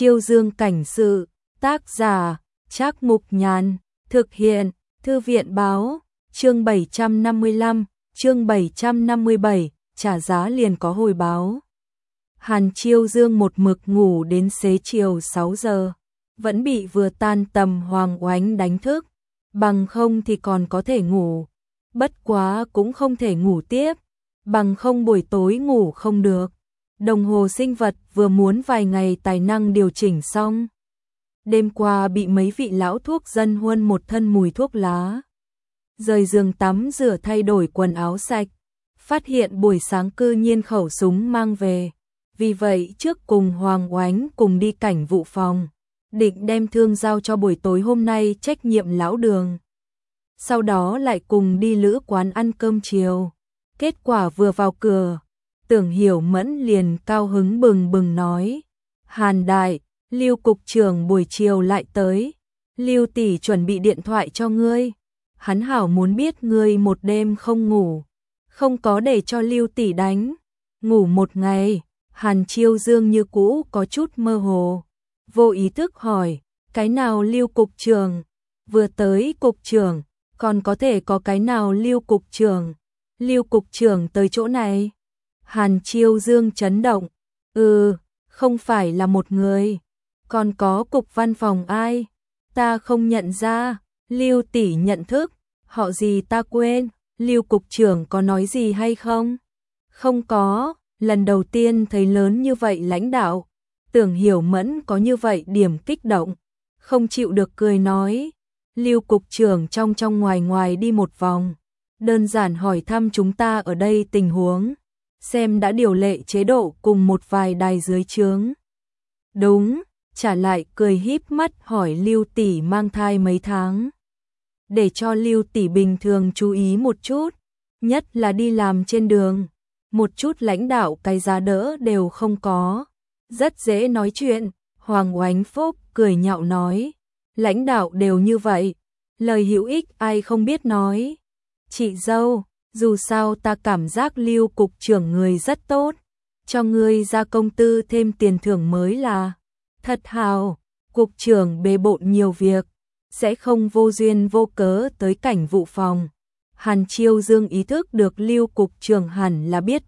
Chiêu Dương cảnh sự, tác giả, Trác Mục Nhàn, thực hiện, Thư viện báo, chương 755, chương 757, trả giá liền có hồi báo. Hàn Chiêu Dương một mực ngủ đến xế chiều 6 giờ, vẫn bị vừa tan tầm Hoàng Oánh đánh thức, bằng không thì còn có thể ngủ, bất quá cũng không thể ngủ tiếp, bằng không buổi tối ngủ không được. Đồng hồ sinh vật vừa muốn vài ngày tài năng điều chỉnh xong. Đêm qua bị mấy vị lão thuốc dân huân một thân mùi thuốc lá. Rời giường tắm rửa thay đổi quần áo sạch, phát hiện buổi sáng cư nhiên khẩu súng mang về. Vì vậy trước cùng Hoàng Oánh cùng đi cảnh vụ phòng, định đem thương giao cho buổi tối hôm nay trách nhiệm lão Đường. Sau đó lại cùng đi lữ quán ăn cơm chiều. Kết quả vừa vào cửa, Tưởng Hiểu Mẫn liền cao hứng bừng bừng nói: Hàn đại, Lưu cục trưởng buổi chiều lại tới, Lưu tỷ chuẩn bị điện thoại cho ngươi. Hắn hảo muốn biết ngươi một đêm không ngủ, không có để cho Lưu tỷ đánh. Ngủ một ngày. Hàn Chiêu Dương như cũ có chút mơ hồ, vô ý thức hỏi: cái nào Lưu cục trưởng? Vừa tới cục trưởng, còn có thể có cái nào Lưu cục trưởng? Lưu cục trưởng tới chỗ này. Hàn Chiêu Dương chấn động: không phải là một người, còn có cục văn phòng ai? Ta không nhận ra. Lưu tỷ nhận thức, họ gì ta quên. Lưu cục trưởng có nói gì hay không? Không có. Lần đầu tiên thấy lớn như vậy lãnh đạo, Tưởng Hiểu Mẫn có như vậy điểm kích động, không chịu được cười nói: Lưu cục trưởng trong ngoài ngoài đi một vòng, đơn giản hỏi thăm chúng ta ở đây tình huống, xem đã điều lệ chế độ cùng một vài đài dưới trướng. Đúng, trả lại cười híp mắt hỏi Lưu tỷ mang thai mấy tháng, để cho Lưu tỷ bình thường chú ý một chút, nhất là đi làm trên đường. Một chút lãnh đạo cái giá đỡ đều không có, rất dễ nói chuyện. Hoàng Oánh Phúc cười nhạo nói: lãnh đạo đều như vậy, lời hữu ích ai không biết nói. Chị dâu, dù sao ta cảm giác Lưu cục trưởng người rất tốt, cho ngươi ra công tư thêm tiền thưởng mới là thật hào. Cục trưởng bề bộn nhiều việc, sẽ không vô duyên vô cớ tới cảnh vụ phòng. Hàn Chiêu Dương ý thức được Lưu cục trưởng hẳn là biết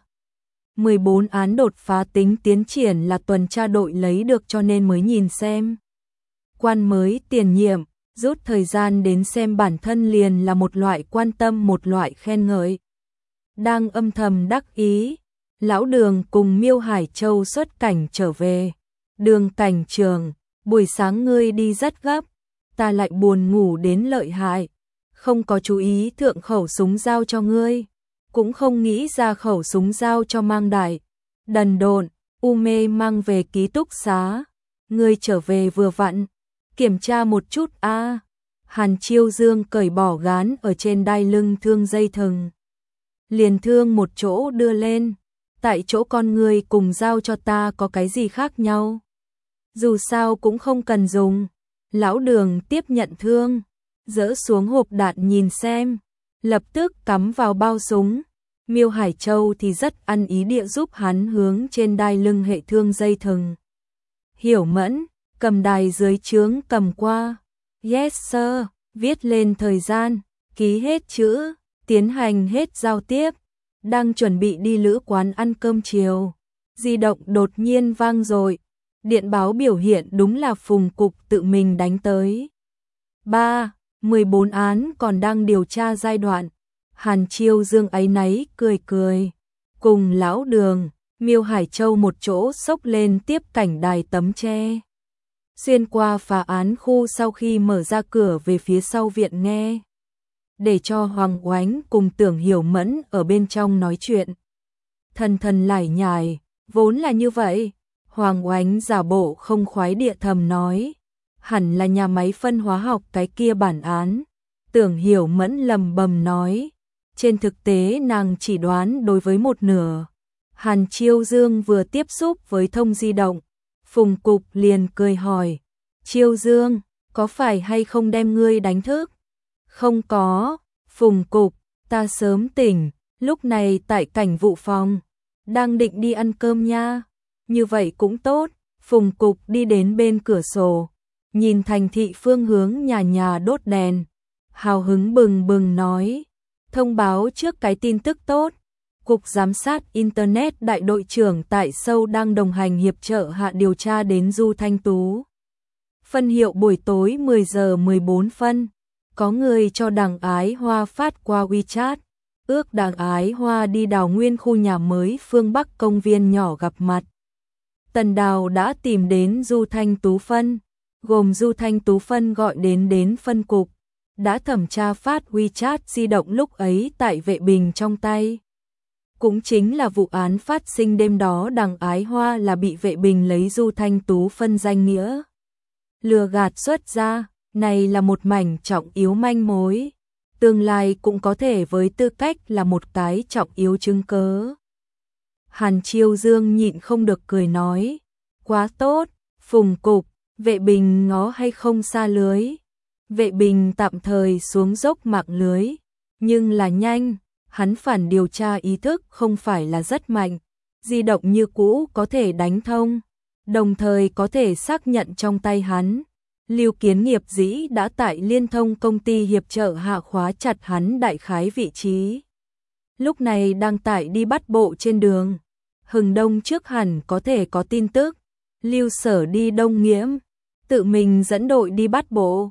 14 án đột phá tính tiến triển là tuần tra đội lấy được cho nên mới nhìn xem. Quan mới tiền nhiệm, rút thời gian đến xem bản thân liền là một loại quan tâm, một loại khen ngợi. Đang âm thầm đắc ý, lão Đường cùng Miêu Hải Châu xuất cảnh trở về. Đường cảnh trường, buổi sáng ngươi đi rất gấp, ta lại buồn ngủ đến lợi hại, không có chú ý thượng khẩu súng giao cho ngươi, cũng không nghĩ ra khẩu súng giao cho Mang Đại. Đần độn, u mê mang về ký túc xá, ngươi trở về vừa vặn, kiểm tra một chút a. Hàn Chiêu Dương cởi bỏ gán ở trên đai lưng thương dây thừng, liền thương một chỗ đưa lên, tại chỗ con ngươi cùng giao cho ta có cái gì khác nhau? Dù sao cũng không cần dùng. Lão Đường tiếp nhận thương, dỡ xuống hộp đạn nhìn xem, lập tức cắm vào bao súng. Miêu Hải Châu thì rất ăn ý địa giúp hắn hướng trên đai lưng hệ thương dây thừng. Hiểu Mẫn, cầm đài dưới trướng cầm qua. Yes sir, viết lên thời gian, ký hết chữ, tiến hành hết giao tiếp. Đang chuẩn bị đi lữ quán ăn cơm chiều, di động đột nhiên vang rồi. Điện báo biểu hiện đúng là Phùng cục tự mình đánh tới. 14 án còn đang điều tra giai đoạn. Hàn Chiêu Dương áy náy cười cười, cùng lão Đường, Miêu Hải Châu một chỗ xốc lên tiếp cảnh đài tấm tre. Xuyên qua phá án khu sau khi mở ra cửa về phía sau viện nghe, để cho Hoàng Oánh cùng Tưởng Hiểu Mẫn ở bên trong nói chuyện. Thần lải nhải, vốn là như vậy. Hoàng Oánh giả bộ không khoái địa thầm nói: hẳn là nhà máy phân hóa học cái kia bản án. Tưởng Hiểu Mẫn lầm bầm nói: trên thực tế nàng chỉ đoán đối với một nửa. Hàn Chiêu Dương vừa tiếp xúc với thông di động, Phùng cục liền cười hỏi: Chiêu Dương, có phải hay không đem ngươi đánh thức? Không có, Phùng cục, ta sớm tỉnh, lúc này tại cảnh vụ phòng, đang định đi ăn cơm nha. Như vậy cũng tốt, Phùng Cục đi đến bên cửa sổ, nhìn thành thị phương hướng nhà nhà đốt đèn, hào hứng bừng bừng nói, thông báo trước cái tin tức tốt. Cục Giám sát Internet đại đội trưởng tại Seoul đang đồng hành hiệp trợ hạ điều tra đến Du Thanh Tú. Phân hiệu buổi tối 10 giờ 14 phân. Có người cho Đằng Ái Hoa phát qua WeChat. Ước Đằng Ái Hoa đi Đào Nguyên khu nhà mới phương Bắc công viên nhỏ gặp mặt. Tần Đào đã tìm đến Du Thanh Tú phân, gồm Du Thanh Tú phân gọi đến phân cục. Đã thẩm tra phát WeChat di động lúc ấy tại vệ bình trong tay. Cũng chính là vụ án phát sinh đêm đó Đằng Ái Hoa là bị vệ bình lấy Du Thanh Tú phân danh nghĩa lừa gạt xuất ra, này là một mảnh trọng yếu manh mối, tương lai cũng có thể với tư cách là một cái trọng yếu chứng cớ. Hàn Chiêu Dương nhịn không được cười nói, quá tốt, Phùng Cục, vệ bình ngó hay không xa lưới. Vệ bình tạm thời xuống dốc mạng lưới, nhưng là nhanh, hắn phản điều tra ý thức không phải là rất mạnh, di động như cũ có thể đánh thông, đồng thời có thể xác nhận trong tay hắn. Lưu Kiến Nghiệp dĩ đã tại Liên Thông công ty hiệp trợ hạ khóa chặt hắn đại khái vị trí. Lúc này đang tại đi bắt bộ trên đường. Hừng đông trước hẳn có thể có tin tức. Lưu Sở đi Đông Nghiễm, tự mình dẫn đội đi bắt bộ.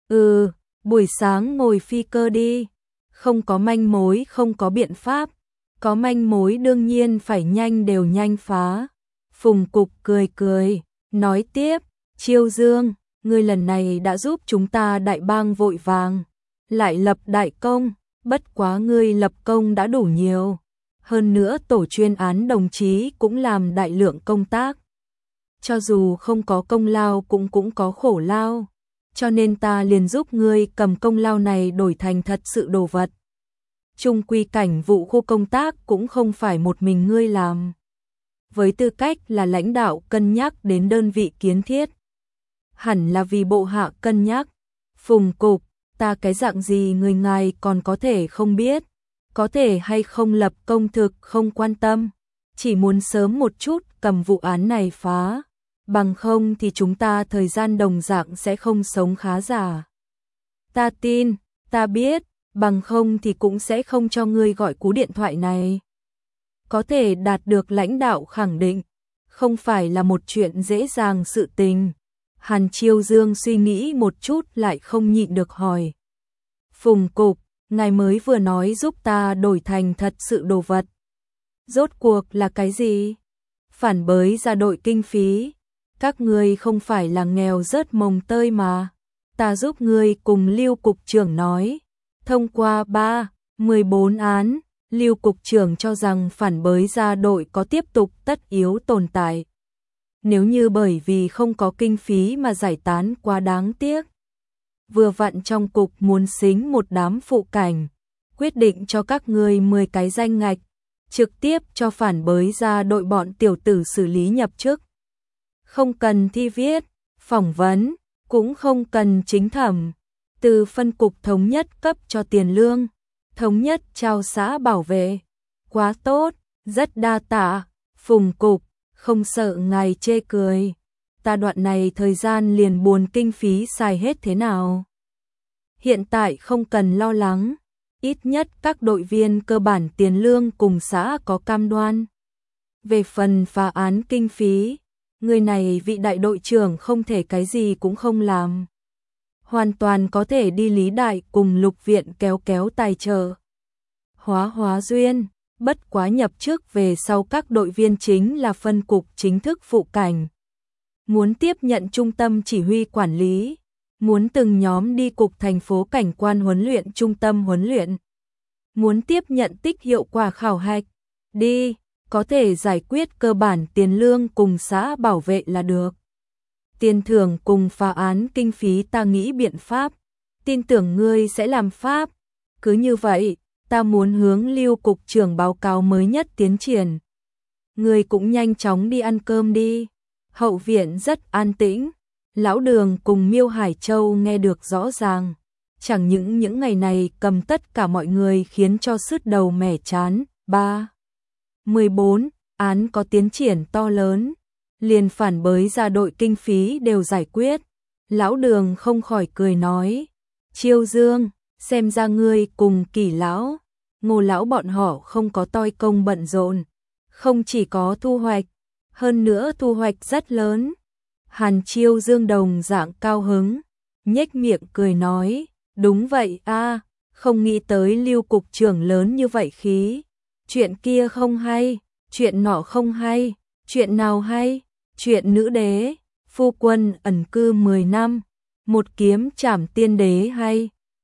Buổi sáng ngồi phi cơ đi. Không có manh mối không có biện pháp. Có manh mối đương nhiên phải nhanh đều nhanh phá. Phùng Cục cười cười, nói tiếp, Chiêu Dương, ngươi lần này đã giúp chúng ta đại bang vội vàng, lại lập đại công, bất quá ngươi lập công đã đủ nhiều. Hơn nữa tổ chuyên án đồng chí cũng làm đại lượng công tác. Cho dù không có công lao cũng có khổ lao, cho nên ta liền giúp ngươi cầm công lao này đổi thành thật sự đồ vật. Chung quy cảnh vụ khu công tác cũng không phải một mình ngươi làm. Với tư cách là lãnh đạo cân nhắc đến đơn vị kiến thiết. Hẳn là vì bộ hạ cân nhắc. Phùng Cục, ta cái dạng gì người ngài còn có thể không biết. Có thể hay không lập công thực không quan tâm. Chỉ muốn sớm một chút cầm vụ án này phá. Bằng không thì chúng ta thời gian đồng dạng sẽ không sống khá giả. Ta tin, ta biết, bằng không thì cũng sẽ không cho ngươi gọi cú điện thoại này. Có thể đạt được lãnh đạo khẳng định, không phải là một chuyện dễ dàng sự tình. Hàn Chiêu Dương suy nghĩ một chút lại không nhịn được hỏi. Phùng Cục, ngài mới vừa nói giúp ta đổi thành thật sự đồ vật. Rốt cuộc là cái gì? Phản bới ra đội kinh phí. Các ngươi không phải là nghèo rớt mồng tơi mà. Ta giúp ngươi cùng Lưu Cục trưởng nói. Thông qua 14 án, Lưu Cục trưởng cho rằng phản bới ra đội có tiếp tục tất yếu tồn tại. Nếu như bởi vì không có kinh phí mà giải tán quá đáng tiếc. Vừa vặn trong cục muốn xính một đám phụ cảnh, quyết định cho các ngươi 10 cái danh ngạch, trực tiếp cho phản bới ra đội bọn tiểu tử xử lý nhập chức. Không cần thi viết, phỏng vấn, cũng không cần chính thẩm. Từ phân cục thống nhất cấp cho tiền lương, thống nhất trao xã bảo vệ. Quá tốt, rất đa tạ, Phùng Cục, không sợ ngài chê cười. Ta đoạn này thời gian liền buồn kinh phí xài hết thế nào. Hiện tại không cần lo lắng, ít nhất các đội viên cơ bản tiền lương cùng xã có cam đoan. Về phần phá án kinh phí, người này vị đại đội trưởng không thể cái gì cũng không làm. Hoàn toàn có thể đi Lý Đại cùng Lục Viện kéo tài trợ. Hóa duyên, bất quá nhập chức về sau các đội viên chính là phân cục chính thức phụ cảnh. Muốn tiếp nhận trung tâm chỉ huy quản lý, muốn từng nhóm đi cục thành phố cảnh quan huấn luyện trung tâm huấn luyện. Muốn tiếp nhận tích hiệu quả khảo hạch, đi, có thể giải quyết cơ bản tiền lương cùng xã bảo vệ là được. Tiền thưởng cùng phá án kinh phí ta nghĩ biện pháp, tin tưởng ngươi sẽ làm pháp. Cứ như vậy, ta muốn hướng Lưu Cục trưởng báo cáo mới nhất tiến triển. Ngươi cũng nhanh chóng đi ăn cơm đi. Hậu viện rất an tĩnh, Lão Đường cùng Miêu Hải Châu nghe được rõ ràng. Chẳng những ngày này cầm tất cả mọi người khiến cho sứt đầu mẻ chán. 14 án có tiến triển to lớn. liền phản bới ra đội kinh phí đều giải quyết. Lão Đường không khỏi cười nói, Chiêu Dương, xem ra ngươi cùng Kỷ lão, Ngô lão bọn họ không có toi công bận rộn, không chỉ có thu hoạch, hơn nữa thu hoạch rất lớn. Hàn Chiêu Dương đồng dạng cao hứng, nhếch miệng cười nói, đúng vậy a, không nghĩ tới Lưu cục trưởng lớn như vậy khí. Chuyện kia không hay, chuyện nọ không hay, chuyện nào hay? Chuyện nữ đế, phu quân ẩn cư 10 năm, một kiếm trảm tiên đế hay.